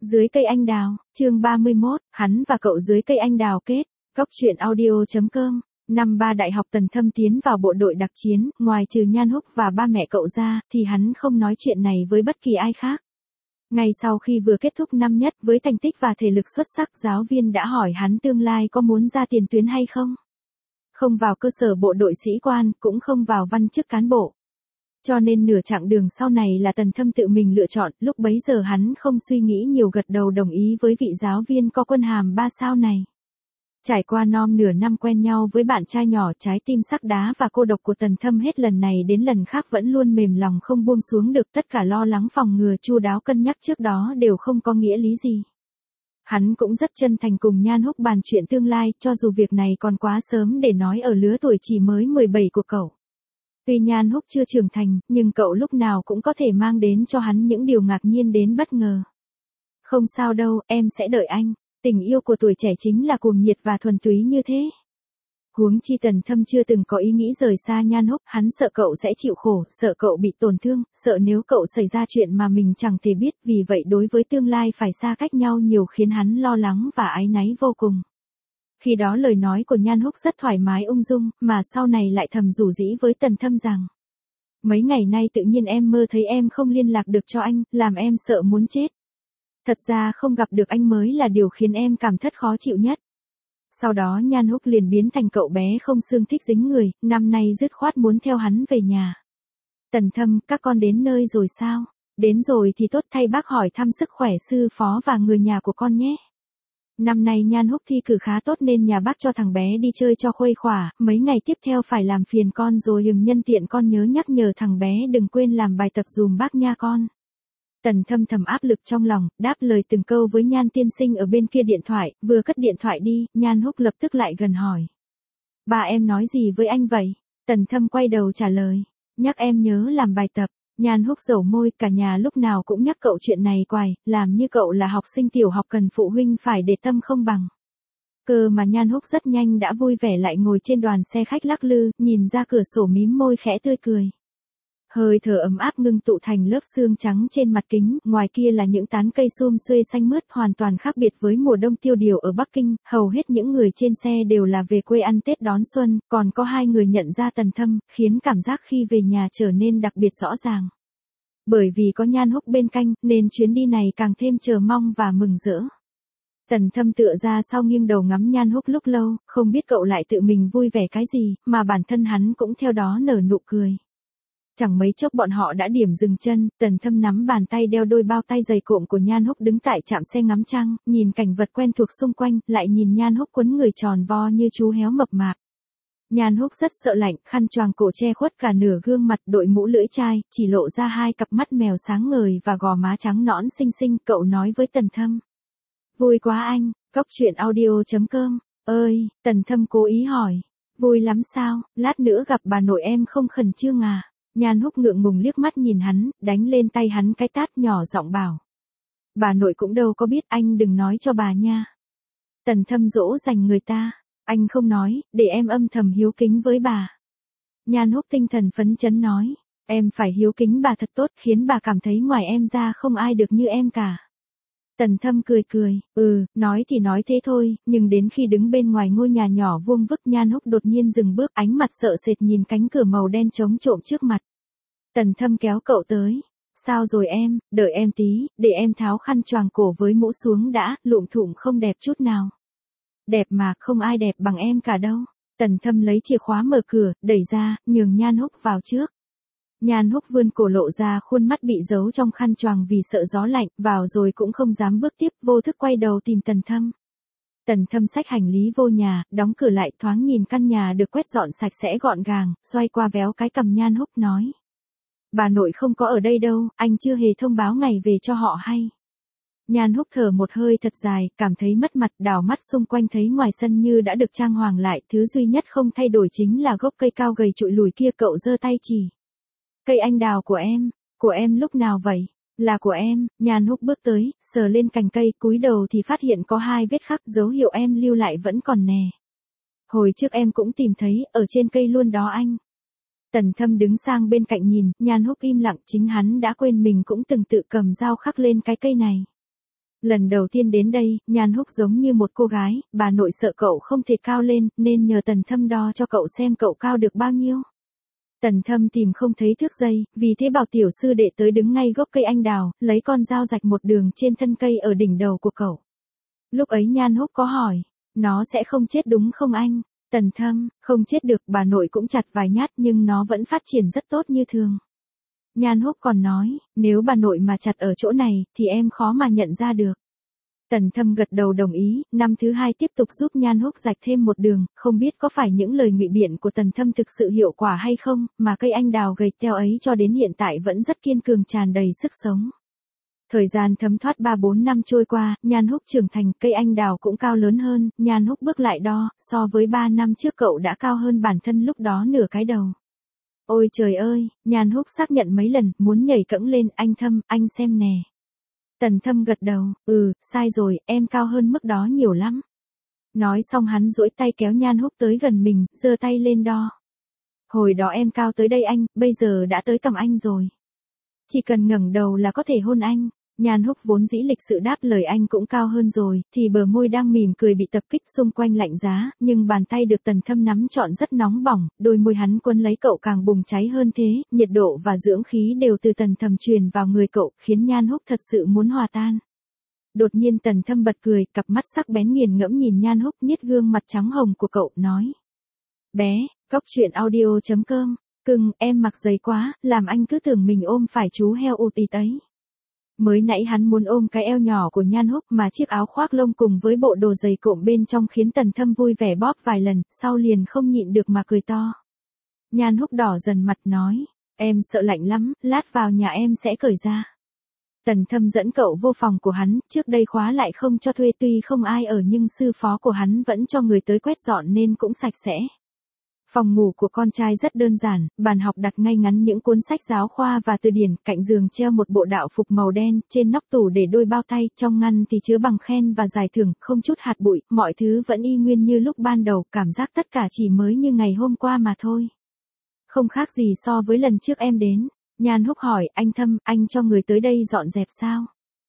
Dưới cây anh đào, chương 31, hắn và cậu dưới cây anh đào kết. Góc truyện audio.com. Năm ba đại học Tần Thâm tiến vào bộ đội đặc chiến, ngoài trừ Nhan Húc và ba mẹ cậu ra, thì hắn không nói chuyện này với bất kỳ ai khác. Ngay sau khi vừa kết thúc năm nhất với thành tích và thể lực xuất sắc, giáo viên đã hỏi hắn tương lai có muốn ra tiền tuyến hay không. Không vào cơ sở bộ đội sĩ quan, cũng không vào văn chức cán bộ. Cho nên nửa chặng đường sau này là Tần Thâm tự mình lựa chọn, lúc bấy giờ hắn không suy nghĩ nhiều, gật đầu đồng ý với vị giáo viên có quân hàm 3 sao này. Trải qua nửa năm quen nhau với bạn trai nhỏ, trái tim sắc đá và cô độc của Tần Thâm hết lần này đến lần khác vẫn luôn mềm lòng không buông xuống được, tất cả lo lắng phòng ngừa chu đáo cân nhắc trước đó đều không có nghĩa lý gì. Hắn cũng rất chân thành cùng Nhan Húc bàn chuyện tương lai, cho dù việc này còn quá sớm để nói ở lứa tuổi chỉ mới 17 của cậu. Tuy Nhan Húc chưa trưởng thành, nhưng cậu lúc nào cũng có thể mang đến cho hắn những điều ngạc nhiên đến bất ngờ. Không sao đâu, em sẽ đợi anh. Tình yêu của tuổi trẻ chính là cuồng nhiệt và thuần túy như thế. Huống chi Tần Thâm chưa từng có ý nghĩ rời xa Nhan Húc, hắn sợ cậu sẽ chịu khổ, sợ cậu bị tổn thương, sợ nếu cậu xảy ra chuyện mà mình chẳng thể biết, vì vậy đối với tương lai phải xa cách nhau nhiều khiến hắn lo lắng và áy náy vô cùng. Khi đó lời nói của Nhan Húc rất thoải mái ung dung, mà sau này lại thầm rủ rỉ với Tần Thâm rằng: mấy ngày nay tự nhiên em mơ thấy em không liên lạc được cho anh, làm em sợ muốn chết. Thật ra không gặp được anh mới là điều khiến em cảm thất khó chịu nhất. Sau đó Nhan Húc liền biến thành cậu bé không xương thích dính người, năm nay dứt khoát muốn theo hắn về nhà. Tần Thâm, các con đến nơi rồi sao? Đến rồi thì tốt, thay bác hỏi thăm sức khỏe sư phó và người nhà của con nhé. Năm nay Nhan Húc thi cử khá tốt nên nhà bác cho thằng bé đi chơi cho khuây khỏa, mấy ngày tiếp theo phải làm phiền con rồi, nhân tiện con nhớ nhắc nhở thằng bé đừng quên làm bài tập dùm bác nha con. Tần Thâm thầm áp lực trong lòng, đáp lời từng câu với Nhan tiên sinh ở bên kia điện thoại, vừa cất điện thoại đi, Nhan Húc lập tức lại gần hỏi: bà em nói gì với anh vậy? Tần Thâm quay đầu trả lời: nhắc em nhớ làm bài tập. Nhan Húc dẩu môi, cả nhà lúc nào cũng nhắc cậu chuyện này quài, làm như cậu là học sinh tiểu học cần phụ huynh phải để tâm không bằng. Cơ mà Nhan Húc rất nhanh đã vui vẻ lại ngồi trên đoàn xe khách lắc lư, nhìn ra cửa sổ mím môi khẽ tươi cười. Hơi thở ấm áp ngưng tụ thành lớp sương trắng trên mặt kính, ngoài kia là những tán cây sum xuê xanh mướt, hoàn toàn khác biệt với mùa đông tiêu điều ở Bắc Kinh, hầu hết những người trên xe đều là về quê ăn Tết đón xuân, còn có hai người nhận ra Tần Thâm, khiến cảm giác khi về nhà trở nên đặc biệt rõ ràng. Bởi vì có Nhan Húc bên cạnh, nên chuyến đi này càng thêm chờ mong và mừng rỡ. Tần Thâm tựa ra sau nghiêng đầu ngắm Nhan Húc lúc lâu, không biết cậu lại tự mình vui vẻ cái gì, mà bản thân hắn cũng theo đó nở nụ cười. Chẳng mấy chốc bọn họ đã điểm dừng chân, Tần Thâm nắm bàn tay đeo đôi bao tay dày cộm của Nhan Húc đứng tại trạm xe ngắm trăng, nhìn cảnh vật quen thuộc xung quanh, lại nhìn Nhan Húc quấn người tròn vo như chú héo mập mạp. Nhan Húc rất sợ lạnh, khăn choàng cổ che khuất cả nửa gương mặt, đội mũ lưỡi chai, chỉ lộ ra hai cặp mắt mèo sáng ngời và gò má trắng nõn xinh xinh, cậu nói với Tần Thâm: vui quá anh. Góc truyện audio.com. Ơi, Tần Thâm cố ý hỏi: vui lắm sao, lát nữa gặp bà nội em không khẩn trương à? Nhan Húc ngượng ngùng liếc mắt nhìn hắn, đánh lên tay hắn cái tát, nhỏ giọng bảo: bà nội cũng đâu có biết, anh đừng nói cho bà nha. Tần Thâm dỗ dành người ta: anh không nói, để em âm thầm hiếu kính với bà. Nhan Húc tinh thần phấn chấn nói: em phải hiếu kính bà thật tốt, khiến bà cảm thấy ngoài em ra không ai được như em cả. Tần Thâm cười cười: nói thì nói thế thôi, nhưng đến khi đứng bên ngoài ngôi nhà nhỏ vuông vức, Nhan Húc đột nhiên dừng bước, ánh mặt sợ sệt nhìn cánh cửa màu đen trống trộm trước mặt. Tần Thâm kéo cậu tới: sao rồi em, đợi em tí, để em tháo khăn choàng cổ với mũ xuống đã, lụm thụm không đẹp chút nào. Đẹp mà, không ai đẹp bằng em cả đâu. Tần Thâm lấy chìa khóa mở cửa, đẩy ra, nhường Nhan Húc vào trước. Nhan Húc vươn cổ lộ ra khuôn mắt bị giấu trong khăn choàng vì sợ gió lạnh, vào rồi cũng không dám bước tiếp, vô thức quay đầu tìm Tần Thâm. Tần Thâm xách hành lý vô nhà, đóng cửa lại, thoáng nhìn căn nhà được quét dọn sạch sẽ gọn gàng, xoay qua véo cái cằm Nhan Húc nói: bà nội không có ở đây đâu, anh chưa hề thông báo ngày về cho họ hay. Nhan Húc thở một hơi thật dài, cảm thấy mất mặt, đảo mắt xung quanh thấy ngoài sân như đã được trang hoàng lại, thứ duy nhất không thay đổi chính là gốc cây cao gầy trụi lùi kia, cậu giơ tay chỉ: cây anh đào của em lúc nào vậy? Là của em. Nhan Húc bước tới, sờ lên cành cây, cúi đầu thì phát hiện có hai vết khắc, dấu hiệu em lưu lại vẫn còn nè. Hồi trước em cũng tìm thấy, ở trên cây luôn đó anh. Tần Thâm đứng sang bên cạnh nhìn, Nhan Húc im lặng, chính hắn đã quên mình cũng từng tự cầm dao khắc lên cái cây này. Lần đầu tiên đến đây, Nhan Húc giống như một cô gái, bà nội sợ cậu không thể cao lên, nên nhờ Tần Thâm đo cho cậu xem cậu cao được bao nhiêu. Tần Thâm tìm không thấy thước dây, vì thế bảo tiểu sư đệ tới đứng ngay gốc cây anh đào, lấy con dao rạch một đường trên thân cây ở đỉnh đầu của cậu. Lúc ấy Nhan Húc có hỏi, nó sẽ không chết đúng không anh? Tần Thâm, không chết được, bà nội cũng chặt vài nhát nhưng nó vẫn phát triển rất tốt như thường. Nhan Húc còn nói, nếu bà nội mà chặt ở chỗ này, thì em khó mà nhận ra được. Tần Thâm gật đầu đồng ý, năm thứ hai tiếp tục giúp Nhan Húc rạch thêm một đường, không biết có phải những lời ngụy biện của Tần Thâm thực sự hiệu quả hay không, mà cây anh đào gầy teo ấy cho đến hiện tại vẫn rất kiên cường tràn đầy sức sống. Thời gian thấm thoát 3-4 năm trôi qua, Nhan Húc trưởng thành, cây anh đào cũng cao lớn hơn, Nhan Húc bước lại đo, so với 3 năm trước cậu đã cao hơn bản thân lúc đó nửa cái đầu. Ôi trời ơi, Nhan Húc xác nhận mấy lần, muốn nhảy cẫng lên, anh Thâm, anh xem nè. Tần Thâm gật đầu, sai rồi, em cao hơn mức đó nhiều lắm. Nói xong hắn duỗi tay kéo Nhan Húc tới gần mình, giơ tay lên đo. Hồi đó em cao tới đây anh, bây giờ đã tới cằm anh rồi. Chỉ cần ngẩng đầu là có thể hôn anh. Nhan Húc vốn dĩ lịch sự đáp lời anh cũng cao hơn rồi, thì bờ môi đang mỉm cười bị tập kích xung quanh lạnh giá, nhưng bàn tay được Tần Thâm nắm trọn rất nóng bỏng, đôi môi hắn quấn lấy cậu càng bùng cháy hơn thế, nhiệt độ và dưỡng khí đều từ Tần Thâm truyền vào người cậu, khiến Nhan Húc thật sự muốn hòa tan. Đột nhiên Tần Thâm bật cười, cặp mắt sắc bén nghiền ngẫm nhìn Nhan Húc, niết gương mặt trắng hồng của cậu, nói. Bé, Cóc Truyện Audio.com, cưng, em mặc dày quá, làm anh cứ tưởng mình ôm phải chú heo ụ tịt ấy. Mới nãy hắn muốn ôm cái eo nhỏ của Nhan Húc mà chiếc áo khoác lông cùng với bộ đồ dày cộm bên trong khiến Tần Thâm vui vẻ bóp vài lần, sau liền không nhịn được mà cười to. Nhan Húc đỏ dần mặt nói, em sợ lạnh lắm, lát vào nhà em sẽ cởi ra. Tần Thâm dẫn cậu vô phòng của hắn, trước đây khóa lại không cho thuê, tuy không ai ở nhưng sư phó của hắn vẫn cho người tới quét dọn nên cũng sạch sẽ. Phòng ngủ của con trai rất đơn giản, bàn học đặt ngay ngắn những cuốn sách giáo khoa và từ điển, cạnh giường treo một bộ đạo phục màu đen, trên nóc tủ để đôi bao tay, trong ngăn thì chứa bằng khen và giải thưởng, không chút hạt bụi, mọi thứ vẫn y nguyên như lúc ban đầu, cảm giác tất cả chỉ mới như ngày hôm qua mà thôi. Không khác gì so với lần trước em đến. Nhan Húc hỏi, anh Thâm, anh cho người tới đây dọn dẹp sao?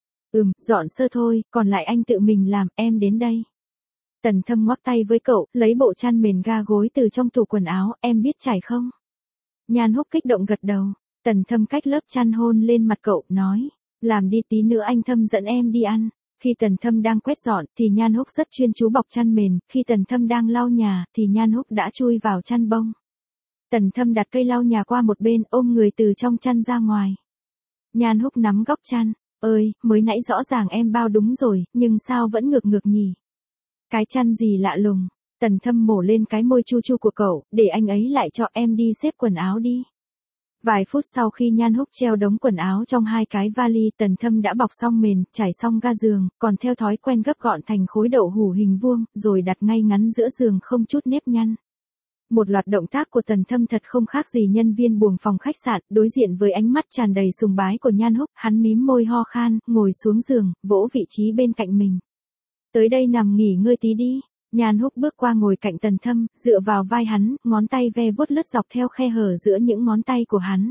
Dọn sơ thôi, còn lại anh tự mình làm, em đến đây. Tần Thâm ngoắc tay với cậu, lấy bộ chăn mền ga gối từ trong tủ quần áo, em biết trải không? Nhan Húc kích động gật đầu. Tần Thâm cách lớp chăn hôn lên mặt cậu, nói, làm đi, tí nữa anh Thâm dẫn em đi ăn. Khi Tần Thâm đang quét dọn, thì Nhan Húc rất chuyên chú bọc chăn mền, khi Tần Thâm đang lau nhà, thì Nhan Húc đã chui vào chăn bông. Tần Thâm đặt cây lau nhà qua một bên, ôm người từ trong chăn ra ngoài. Nhan Húc nắm góc chăn, ơi, mới nãy rõ ràng em bao đúng rồi, nhưng sao vẫn ngược ngược nhỉ? Cái chăn gì lạ lùng. Tần Thâm mổ lên cái môi chu chu của cậu, để anh ấy lại cho em đi xếp quần áo đi. Vài phút sau khi Nhan Húc treo đống quần áo trong hai cái vali, Tần Thâm đã bọc xong mền, trải xong ga giường, còn theo thói quen gấp gọn thành khối đậu hủ hình vuông, rồi đặt ngay ngắn giữa giường không chút nếp nhăn. Một loạt động tác của Tần Thâm thật không khác gì nhân viên buồng phòng khách sạn, đối diện với ánh mắt tràn đầy sùng bái của Nhan Húc, hắn mím môi ho khan, ngồi xuống giường, vỗ vị trí bên cạnh mình. Tới đây nằm nghỉ ngơi tí đi. Nhan Húc bước qua ngồi cạnh Tần Thâm, dựa vào vai hắn, ngón tay ve vuốt lướt dọc theo khe hở giữa những ngón tay của hắn.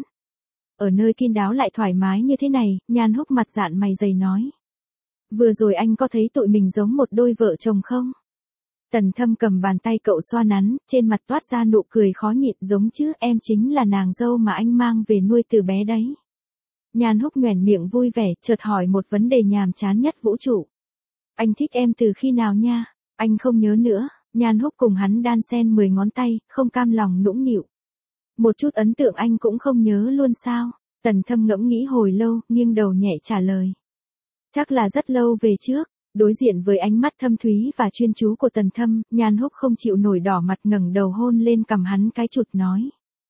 Ở nơi kín đáo lại thoải mái như thế này, Nhan Húc mặt dạn mày dày nói. Vừa rồi anh có thấy tụi mình giống một đôi vợ chồng không? Tần Thâm cầm bàn tay cậu xoa nắn, trên mặt toát ra nụ cười khó nhịn, giống chứ, em chính là nàng dâu mà anh mang về nuôi từ bé đấy. Nhan Húc nhoẻn miệng vui vẻ, chợt hỏi một vấn đề nhàm chán nhất vũ trụ. Anh thích em từ khi nào nha? Anh không nhớ nữa. Nhan Húc cùng hắn đan xen 10 ngón tay, không cam lòng nũng nịu. Một chút ấn tượng anh cũng không nhớ luôn sao? Tần Thâm ngẫm nghĩ hồi lâu, nghiêng đầu nhẹ trả lời. Chắc là rất lâu về trước. Đối diện với ánh mắt thâm thúy và chuyên chú của Tần Thâm, Nhan Húc không chịu nổi đỏ mặt, ngẩng đầu hôn lên cằm hắn cái chụt nói.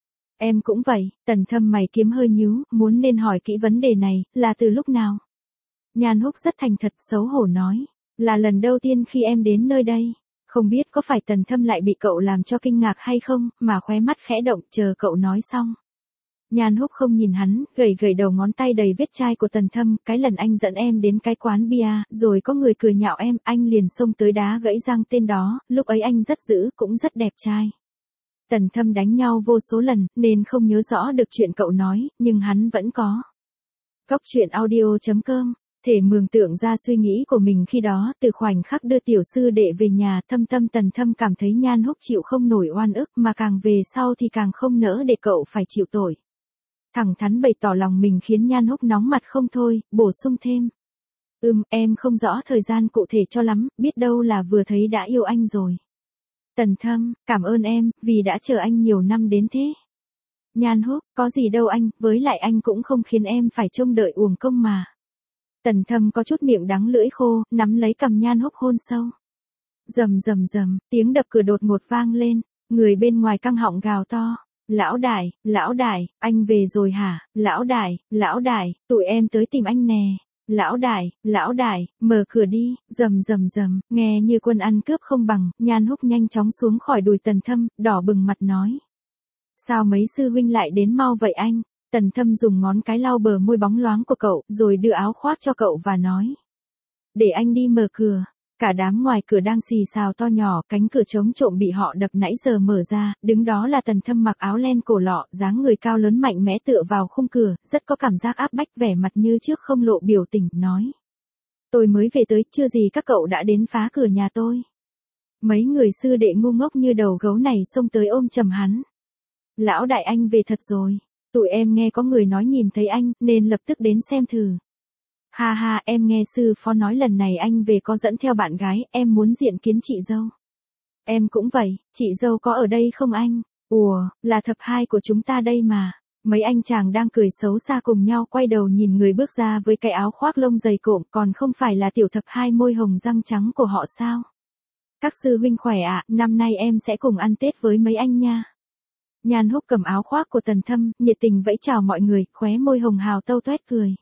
Em cũng vậy. Tần Thâm mày kiếm hơi nhíu, muốn nên hỏi kỹ vấn đề này, là từ lúc nào? Nhan Húc rất thành thật xấu hổ nói. Là lần đầu tiên khi em đến nơi đây. Không biết có phải Tần Thâm lại bị cậu làm cho kinh ngạc hay không, mà khóe mắt khẽ động, chờ cậu nói xong. Nhan Húc không nhìn hắn, gầy gầy đầu ngón tay đầy vết chai của Tần Thâm, cái lần anh dẫn em đến cái quán bia, rồi có người cười nhạo em, anh liền xông tới đá gãy răng tên đó, lúc ấy anh rất dữ, cũng rất đẹp trai. Tần Thâm đánh nhau vô số lần, nên không nhớ rõ được chuyện cậu nói, nhưng hắn vẫn có. Cóc Truyện Audio.com Thể mường tượng ra suy nghĩ của mình khi đó, từ khoảnh khắc đưa tiểu sư đệ về nhà, Thâm Tâm Tần Thâm cảm thấy Nhan Húc chịu không nổi oan ức, mà càng về sau thì càng không nỡ để cậu phải chịu tội. Thẳng thắn bày tỏ lòng mình khiến Nhan Húc nóng mặt không thôi, bổ sung thêm. Em không rõ thời gian cụ thể cho lắm, biết đâu là vừa thấy đã yêu anh rồi. Tần Thâm, cảm ơn em, vì đã chờ anh nhiều năm đến thế. Nhan Húc, có gì đâu anh, với lại anh cũng không khiến em phải trông đợi uổng công mà. Tần Thâm có chút miệng đắng lưỡi khô, nắm lấy cằm Nhan Húc hôn sâu. Rầm rầm rầm, tiếng đập cửa đột ngột vang lên, người bên ngoài căng họng gào to. Lão đại, anh về rồi hả? Lão đại, tụi em tới tìm anh nè. Lão đại, mở cửa đi, rầm rầm rầm, nghe như quân ăn cướp không bằng, Nhan Húc nhanh chóng xuống khỏi đùi Tần Thâm, đỏ bừng mặt nói. Sao mấy sư huynh lại đến mau vậy anh? Tần Thâm dùng ngón cái lau bờ môi bóng loáng của cậu, rồi đưa áo khoác cho cậu và nói. Để anh đi mở cửa. Cả đám ngoài cửa đang xì xào to nhỏ, cánh cửa trống trộm bị họ đập nãy giờ mở ra, đứng đó là Tần Thâm mặc áo len cổ lọ, dáng người cao lớn mạnh mẽ tựa vào khung cửa, rất có cảm giác áp bách, vẻ mặt như trước không lộ biểu tình, nói. Tôi mới về tới, chưa gì các cậu đã đến phá cửa nhà tôi. Mấy người sư đệ ngu ngốc như đầu gấu này xông tới ôm chầm hắn. Lão đại anh về thật rồi, tụi em nghe có người nói nhìn thấy anh, nên lập tức đến xem thử. Ha ha, em nghe sư phó nói lần này anh về có dẫn theo bạn gái, em muốn diện kiến chị dâu. Em cũng vậy, chị dâu có ở đây không anh? Ủa, là thập hai của chúng ta đây mà. Mấy anh chàng đang cười xấu xa cùng nhau quay đầu nhìn người bước ra với cái áo khoác lông dày cộm, còn không phải là tiểu thập hai môi hồng răng trắng của họ sao? Các sư huynh khỏe ạ, năm nay em sẽ cùng ăn Tết với mấy anh nha. Nhan Húc cầm áo khoác của Tần Thâm, nhiệt tình vẫy chào mọi người, khóe môi hồng hào tâu toét cười.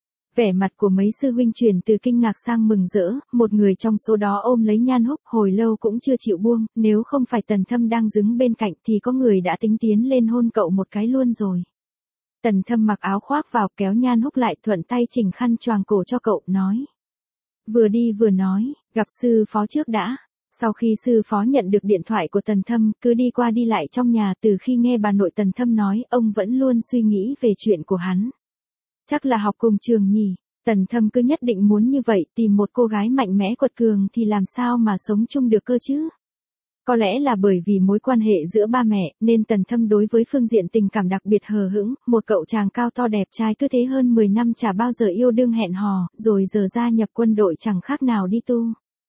Vẻ mặt của mấy sư huynh chuyển từ kinh ngạc sang mừng rỡ, một người trong số đó ôm lấy Nhan Húc hồi lâu cũng chưa chịu buông, nếu không phải Tần Thâm đang đứng bên cạnh thì có người đã tính tiến lên hôn cậu một cái luôn rồi. Tần Thâm mặc áo khoác vào kéo Nhan Húc lại thuận tay chỉnh khăn choàng cổ cho cậu, nói. Vừa đi vừa nói, gặp sư phó trước đã. Sau khi sư phó nhận được điện thoại của Tần Thâm, cứ đi qua đi lại trong nhà, từ khi nghe bà nội Tần Thâm nói, ông vẫn luôn suy nghĩ về chuyện của hắn. Chắc là học cùng trường nhỉ, Tần Thâm cứ nhất định muốn như vậy, tìm một cô gái mạnh mẽ quật cường thì làm sao mà sống chung được cơ chứ. Có lẽ là bởi vì mối quan hệ giữa ba mẹ, nên Tần Thâm đối với phương diện tình cảm đặc biệt hờ hững, một cậu chàng cao to đẹp trai cứ thế hơn 10 năm chả bao giờ yêu đương hẹn hò, rồi giờ gia nhập quân đội chẳng khác nào đi tu.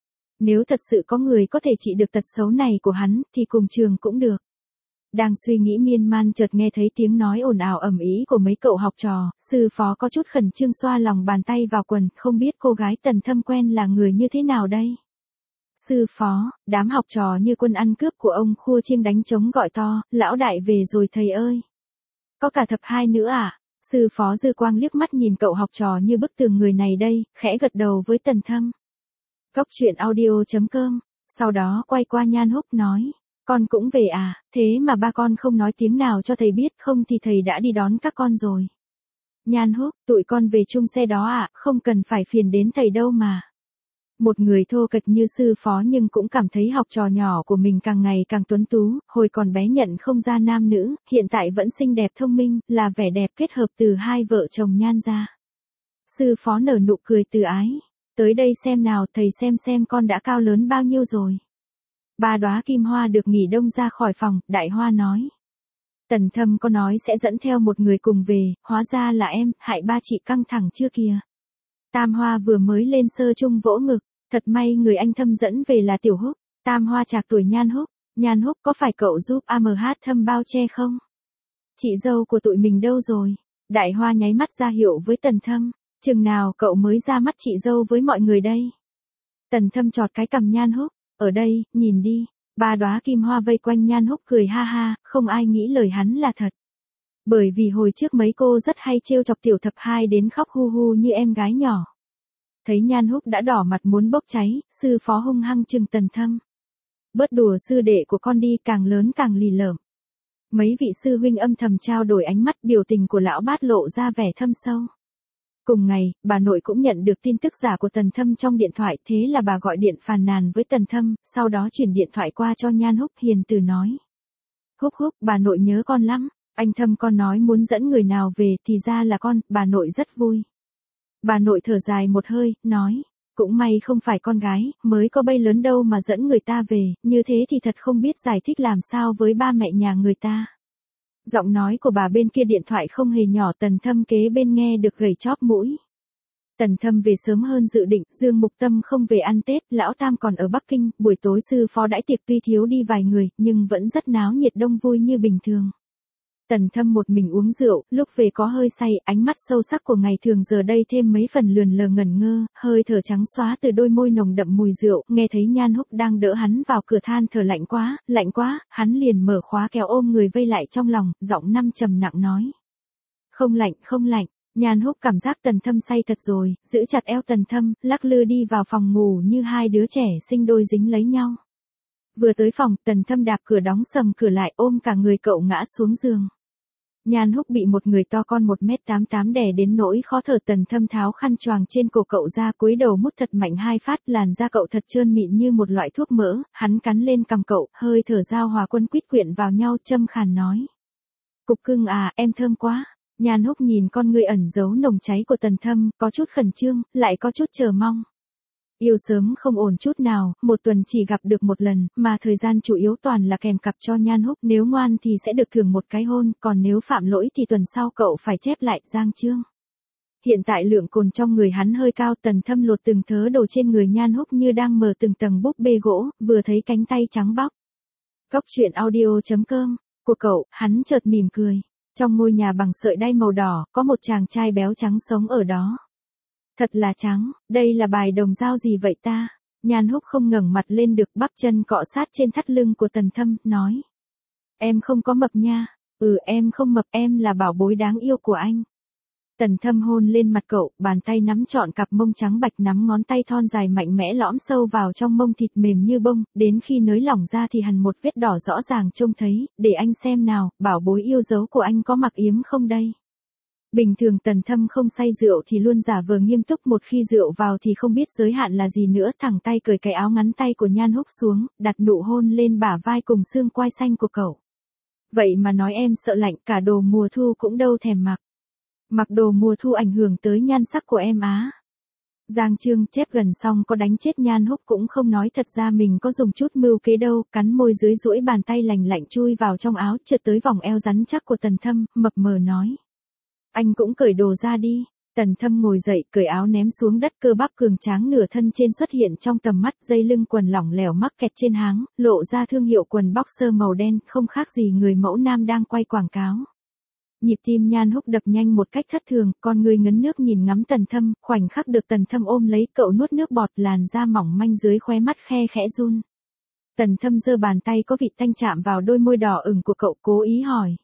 Nếu thật sự có người có thể trị được tật xấu này của hắn, thì cùng trường cũng được. Đang suy nghĩ miên man chợt nghe thấy tiếng nói ồn ào ầm ĩ của mấy cậu học trò, sư phó có chút khẩn trương xoa lòng bàn tay vào quần, không biết cô gái Tần Thâm quen là người như thế nào đây. Sư phó, đám học trò như quân ăn cướp của ông khua chiêng đánh trống gọi to, lão đại về rồi thầy ơi. Có cả thập hai nữa à? Sư phó dư quang liếc mắt nhìn cậu học trò như bức tường người này đây, khẽ gật đầu với Tần Thâm. Góc truyện audio.com, sau đó quay qua Nhan Húc nói. Con cũng về à, thế mà ba con không nói tiếng nào cho thầy biết, không thì thầy đã đi đón các con rồi. Nhan Húc, tụi con về chung xe đó à, không cần phải phiền đến thầy đâu mà. Một người thô kệch như sư phó nhưng cũng cảm thấy học trò nhỏ của mình càng ngày càng tuấn tú, hồi còn bé nhận không ra nam nữ, hiện tại vẫn xinh đẹp thông minh, là vẻ đẹp kết hợp từ hai vợ chồng Nhan ra. Sư phó nở nụ cười từ ái. Tới đây xem nào, thầy xem con đã cao lớn bao nhiêu rồi. Ba đóa kim hoa được nghỉ đông ra khỏi phòng, Đại Hoa nói. Tần Thâm có nói sẽ dẫn theo một người cùng về, hóa ra là em, hại ba chị căng thẳng chưa kìa. Tam Hoa vừa mới lên sơ chung vỗ ngực, thật may người anh Thâm dẫn về là Tiểu Húc. Tam Hoa trạc tuổi Nhan Húc có phải cậu giúp AMH Thâm bao che không? Chị dâu của tụi mình đâu rồi? Đại Hoa nháy mắt ra hiệu với Tần Thâm, chừng nào cậu mới ra mắt chị dâu với mọi người đây? Tần Thâm chọt cái cằm Nhan Húc. Ở đây, nhìn đi, ba đóa kim hoa vây quanh Nhan Húc cười ha ha, không ai nghĩ lời hắn là thật. Bởi vì hồi trước mấy cô rất hay trêu chọc tiểu thập hai đến khóc hu hu như em gái nhỏ. Thấy Nhan Húc đã đỏ mặt muốn bốc cháy, sư phó hung hăng trừng Tần Thâm. Bớt đùa sư đệ của con đi, càng lớn càng lì lợm. Mấy vị sư huynh âm thầm trao đổi ánh mắt, biểu tình của lão bát lộ ra vẻ thâm sâu. Cùng ngày, bà nội cũng nhận được tin tức giả của Tần Thâm trong điện thoại, thế là bà gọi điện phàn nàn với Tần Thâm, sau đó chuyển điện thoại qua cho Nhan Húc, hiền từ nói. Húc Húc, bà nội nhớ con lắm, anh Thâm con nói muốn dẫn người nào về thì ra là con, bà nội rất vui. Bà nội thở dài một hơi, nói, cũng may không phải con gái, mới có bay lớn đâu mà dẫn người ta về, như thế thì thật không biết giải thích làm sao với ba mẹ nhà người ta. Giọng nói của bà bên kia điện thoại không hề nhỏ, Tần Thâm kế bên nghe được gầy chóp mũi. Tần Thâm về sớm hơn dự định, Dương Mục Tâm không về ăn Tết, Lão Tam còn ở Bắc Kinh, buổi tối sư phó đãi tiệc tuy thiếu đi vài người, nhưng vẫn rất náo nhiệt đông vui như bình thường. Tần Thâm một mình uống rượu, lúc về có hơi say, ánh mắt sâu sắc của ngày thường giờ đây thêm mấy phần lườn lờ ngẩn ngơ, hơi thở trắng xóa từ đôi môi nồng đậm mùi rượu, nghe thấy Nhan Húc đang đỡ hắn vào cửa than thở lạnh quá, hắn liền mở khóa kéo ôm người vây lại trong lòng, giọng năm trầm nặng nói. Không lạnh. Nhan Húc cảm giác Tần Thâm say thật rồi, giữ chặt eo Tần Thâm, lắc lư đi vào phòng ngủ như hai đứa trẻ sinh đôi dính lấy nhau. Vừa tới phòng, Tần Thâm đạp cửa đóng sầm cửa lại ôm cả người cậu ngã xuống giường. Nhan Húc bị một người to con 1m88 đè đến nỗi khó thở. Tần Thâm tháo khăn choàng trên cổ cậu ra, cúi đầu mút thật mạnh 2 phát, làn da cậu thật trơn mịn như một loại thuốc mỡ, hắn cắn lên cằm cậu, hơi thở giao hòa quân quýt quyện vào nhau, châm khàn nói. Cục cưng à, em thơm quá. Nhan Húc nhìn con người ẩn giấu nồng cháy của Tần Thâm, có chút khẩn trương, lại có chút chờ mong. Yêu sớm không ổn chút nào, một tuần chỉ gặp được một lần, mà thời gian chủ yếu toàn là kèm cặp cho Nhan Húc, nếu ngoan thì sẽ được thưởng một cái hôn, còn nếu phạm lỗi thì tuần sau cậu phải chép lại, Giang Trương. Hiện tại lượng cồn trong người hắn hơi cao, Tần Thâm lột từng thớ đồ trên người Nhan Húc như đang mở từng tầng búp bê gỗ, vừa thấy cánh tay trắng bóc. Cóc truyện audio.com của cậu, hắn chợt mỉm cười. Trong ngôi nhà bằng sợi đay màu đỏ, có một chàng trai béo trắng sống ở đó. Thật là trắng, đây là bài đồng dao gì vậy ta? Nhan Húc không ngẩng mặt lên được, bắp chân cọ sát trên thắt lưng của Tần Thâm, nói. Em không có mập nha. Em không mập, em là bảo bối đáng yêu của anh. Tần Thâm hôn lên mặt cậu, bàn tay nắm trọn cặp mông trắng bạch, nắm ngón tay thon dài mạnh mẽ lõm sâu vào trong mông thịt mềm như bông, đến khi nới lỏng ra thì hằn một vết đỏ rõ ràng trông thấy, để anh xem nào, bảo bối yêu dấu của anh có mặc yếm không đây? Bình thường Tần Thâm không say rượu thì luôn giả vờ nghiêm túc, một khi rượu vào thì không biết giới hạn là gì nữa, thẳng tay cởi cái áo ngắn tay của Nhan Húc xuống, đặt nụ hôn lên bả vai cùng xương quai xanh của cậu. Vậy mà nói em sợ lạnh, cả đồ mùa thu cũng đâu thèm mặc. Mặc đồ mùa thu ảnh hưởng tới nhan sắc của em á. Giang Trương chép gần xong có đánh chết Nhan Húc cũng không nói thật ra mình có dùng chút mưu kế đâu, cắn môi dưới duỗi bàn tay lành lạnh chui vào trong áo, trượt tới vòng eo rắn chắc của Tần Thâm, mập mờ nói. Anh cũng cởi đồ ra đi. Tần Thâm ngồi dậy, cởi áo ném xuống đất, cơ bắp cường tráng nửa thân trên xuất hiện trong tầm mắt, dây lưng quần lỏng lẻo mắc kẹt trên háng, lộ ra thương hiệu quần boxer màu đen, không khác gì người mẫu nam đang quay quảng cáo. Nhịp tim Nhan Húc đập nhanh một cách thất thường, con người ngấn nước nhìn ngắm Tần Thâm, khoảnh khắc được Tần Thâm ôm lấy cậu nuốt nước bọt, làn da mỏng manh dưới khóe mắt khe khẽ run. Tần Thâm giơ bàn tay có vị tanh chạm vào đôi môi đỏ ửng của cậu, cố ý hỏi.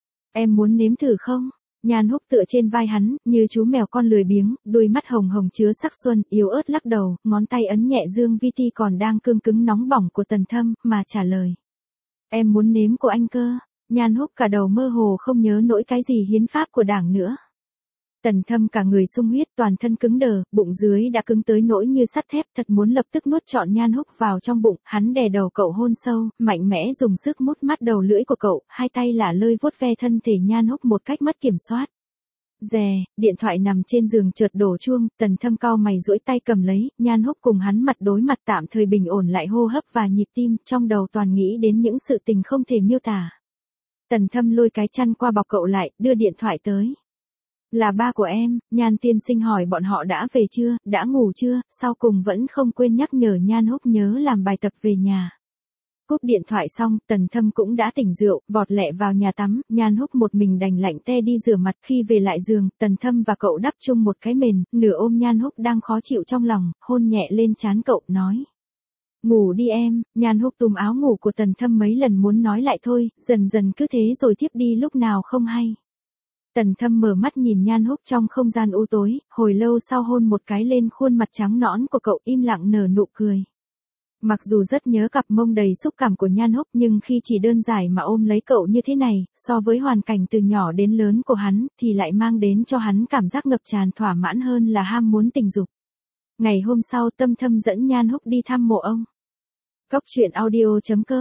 Em muốn nếm thử không? Nhan Húc tựa trên vai hắn, như chú mèo con lười biếng, đôi mắt hồng hồng chứa sắc xuân, yếu ớt lắc đầu, ngón tay ấn nhẹ dương vi ti còn đang cương cứng nóng bỏng của Tần Thâm, mà trả lời. Em muốn nếm của anh cơ. Nhan Húc cả đầu mơ hồ không nhớ nổi cái gì hiến pháp của đảng nữa. Tần Thâm cả người sung huyết, toàn thân cứng đờ, bụng dưới đã cứng tới nỗi như sắt thép, thật muốn lập tức nuốt trọn Nhan Húc vào trong bụng, hắn đè đầu cậu hôn sâu, mạnh mẽ dùng sức mút mắt đầu lưỡi của cậu, hai tay lả lơi vuốt ve thân thể Nhan Húc một cách mất kiểm soát. Dè, điện thoại nằm trên giường chợt đổ chuông, Tần Thâm cau mày duỗi tay cầm lấy, Nhan Húc cùng hắn mặt đối mặt tạm thời bình ổn lại hô hấp và nhịp tim, trong đầu toàn nghĩ đến những sự tình không thể miêu tả. Tần Thâm lôi cái chăn qua bọc cậu lại, đưa điện thoại tới. Là ba của em, Nhan tiên sinh hỏi bọn họ đã về chưa, đã ngủ chưa, sau cùng vẫn không quên nhắc nhở Nhan Húc nhớ làm bài tập về nhà. Cúp điện thoại xong, Tần Thâm cũng đã tỉnh rượu, vọt lẹ vào nhà tắm, Nhan Húc một mình đành lạnh te đi rửa mặt. Khi về lại giường, Tần Thâm và cậu đắp chung một cái mền, nửa ôm Nhan Húc đang khó chịu trong lòng, hôn nhẹ lên trán cậu, nói. Ngủ đi em. Nhan Húc túm áo ngủ của Tần Thâm mấy lần muốn nói lại thôi, dần dần cứ thế rồi tiếp đi lúc nào không hay. Tần Thâm mở mắt nhìn Nhan Húc trong không gian u tối, hồi lâu sau hôn một cái lên khuôn mặt trắng nõn của cậu, im lặng nở nụ cười. Mặc dù rất nhớ cặp mông đầy xúc cảm của Nhan Húc, nhưng khi chỉ đơn giản mà ôm lấy cậu như thế này, so với hoàn cảnh từ nhỏ đến lớn của hắn, thì lại mang đến cho hắn cảm giác ngập tràn thỏa mãn hơn là ham muốn tình dục. Ngày hôm sau, Thâm dẫn Nhan Húc đi thăm mộ ông. Cóc truyện audio.com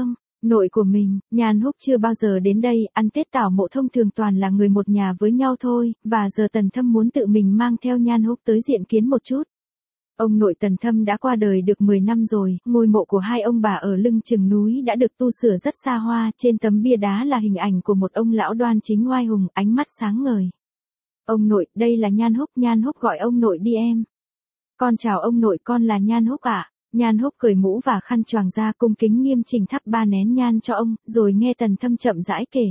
Nội của mình, Nhan Húc chưa bao giờ đến đây, ăn Tết tảo mộ thông thường toàn là người một nhà với nhau thôi, và giờ Tần Thâm muốn tự mình mang theo Nhan Húc tới diện kiến một chút. Ông nội Tần Thâm đã qua đời được 10 năm rồi, ngôi mộ của hai ông bà ở lưng chừng núi đã được tu sửa rất xa hoa, trên tấm bia đá là hình ảnh của một ông lão đoan chính oai hùng, ánh mắt sáng ngời. Ông nội, đây là Nhan Húc gọi ông nội đi em. Con chào ông nội, con là Nhan Húc ạ. Nhan Húc cởi mũ và khăn choàng ra cung kính nghiêm chỉnh thắp 3 nén nhang cho ông, rồi nghe Tần Thâm chậm rãi kể.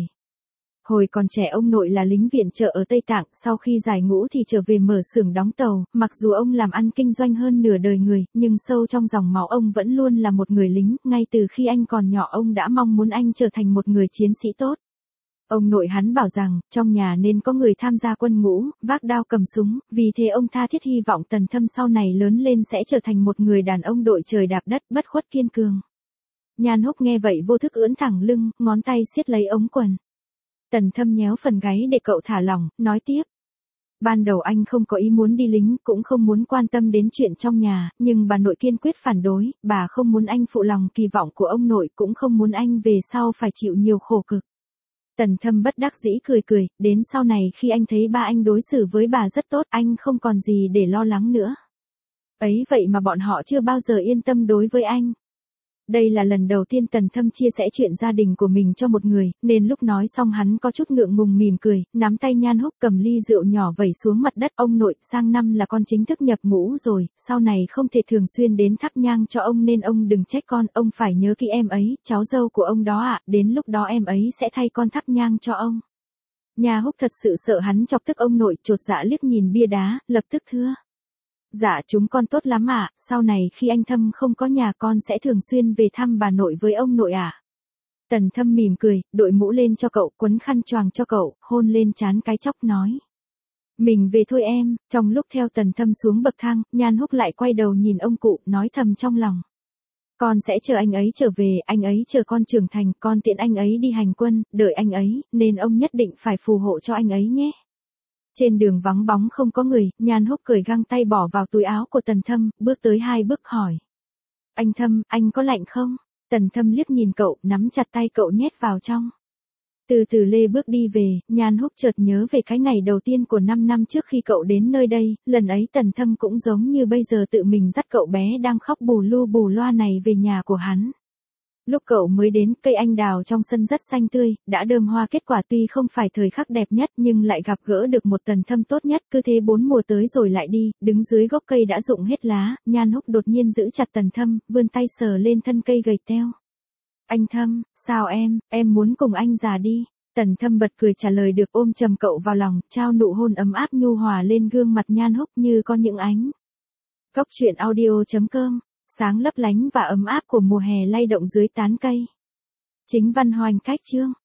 Hồi còn trẻ ông nội là lính viện trợ ở Tây Tạng, sau khi giải ngũ thì trở về mở xưởng đóng tàu, mặc dù ông làm ăn kinh doanh hơn nửa đời người, nhưng sâu trong dòng máu ông vẫn luôn là một người lính, ngay từ khi anh còn nhỏ ông đã mong muốn anh trở thành một người chiến sĩ tốt. Ông nội hắn bảo rằng, trong nhà nên có người tham gia quân ngũ, vác đao cầm súng, vì thế ông tha thiết hy vọng Tần Thâm sau này lớn lên sẽ trở thành một người đàn ông đội trời đạp đất, bất khuất kiên cường. Nhan Húc nghe vậy vô thức ưỡn thẳng lưng, ngón tay siết lấy ống quần. Tần Thâm nhéo phần gáy để cậu thả lỏng, nói tiếp. Ban đầu anh không có ý muốn đi lính, cũng không muốn quan tâm đến chuyện trong nhà, nhưng bà nội kiên quyết phản đối, bà không muốn anh phụ lòng kỳ vọng của ông nội, cũng không muốn anh về sau phải chịu nhiều khổ cực. Tần Thâm bất đắc dĩ cười, đến sau này khi anh thấy ba anh đối xử với bà rất tốt, anh không còn gì để lo lắng nữa. Ấy vậy mà bọn họ chưa bao giờ yên tâm đối với anh. Đây là lần đầu tiên Tần Thâm chia sẻ chuyện gia đình của mình cho một người, nên lúc nói xong hắn có chút ngượng ngùng mỉm cười, nắm tay Nhan Húc cầm ly rượu nhỏ vẩy xuống mặt đất. Ông nội, sang năm là con chính thức nhập ngũ rồi, sau này không thể thường xuyên đến thắp nhang cho ông nên ông đừng trách con, ông phải nhớ kỹ em ấy, cháu dâu của ông đó ạ, đến lúc đó em ấy sẽ thay con thắp nhang cho ông. Nhan Húc thật sự sợ hắn chọc tức ông nội, chột dạ liếc nhìn bia đá, lập tức thưa. Dạ chúng con tốt lắm ạ, sau này khi anh Thâm không có nhà con sẽ thường xuyên về thăm bà nội với ông nội ạ. Tần Thâm mỉm cười, đội mũ lên cho cậu, quấn khăn choàng cho cậu, hôn lên trán cái chóc nói. Mình về thôi em. Trong lúc theo Tần Thâm xuống bậc thang, Nhan Húc lại quay đầu nhìn ông cụ, nói thầm trong lòng. Con sẽ chờ anh ấy trở về, anh ấy chờ con trưởng thành, con tiện anh ấy đi hành quân, đợi anh ấy, nên ông nhất định phải phù hộ cho anh ấy nhé. Trên đường vắng bóng không có người, Nhan Húc cởi găng tay bỏ vào túi áo của Tần Thâm, bước tới 2 bước hỏi. Anh Thâm, anh có lạnh không? Tần Thâm liếc nhìn cậu, nắm chặt tay cậu nhét vào trong. Từ từ lê bước đi về, Nhan Húc chợt nhớ về cái ngày đầu tiên của 5 năm trước khi cậu đến nơi đây, lần ấy Tần Thâm cũng giống như bây giờ tự mình dắt cậu bé đang khóc bù lu bù loa này về nhà của hắn. Lúc cậu mới đến, cây anh đào trong sân rất xanh tươi, đã đơm hoa kết quả, tuy không phải thời khắc đẹp nhất nhưng lại gặp gỡ được một Tần Thâm tốt nhất, cứ thế 4 mùa tới rồi lại đi, đứng dưới gốc cây đã rụng hết lá, Nhan Húc đột nhiên giữ chặt Tần Thâm, vươn tay sờ lên thân cây gầy teo. Anh Thâm, sao em muốn cùng anh già đi. Tần Thâm bật cười trả lời được, ôm chầm cậu vào lòng, trao nụ hôn ấm áp nhu hòa lên gương mặt Nhan Húc như có những ánh. Góc truyện audio.com, sáng lấp lánh và ấm áp của mùa hè lay động dưới tán cây. Chính văn hoành cách chương.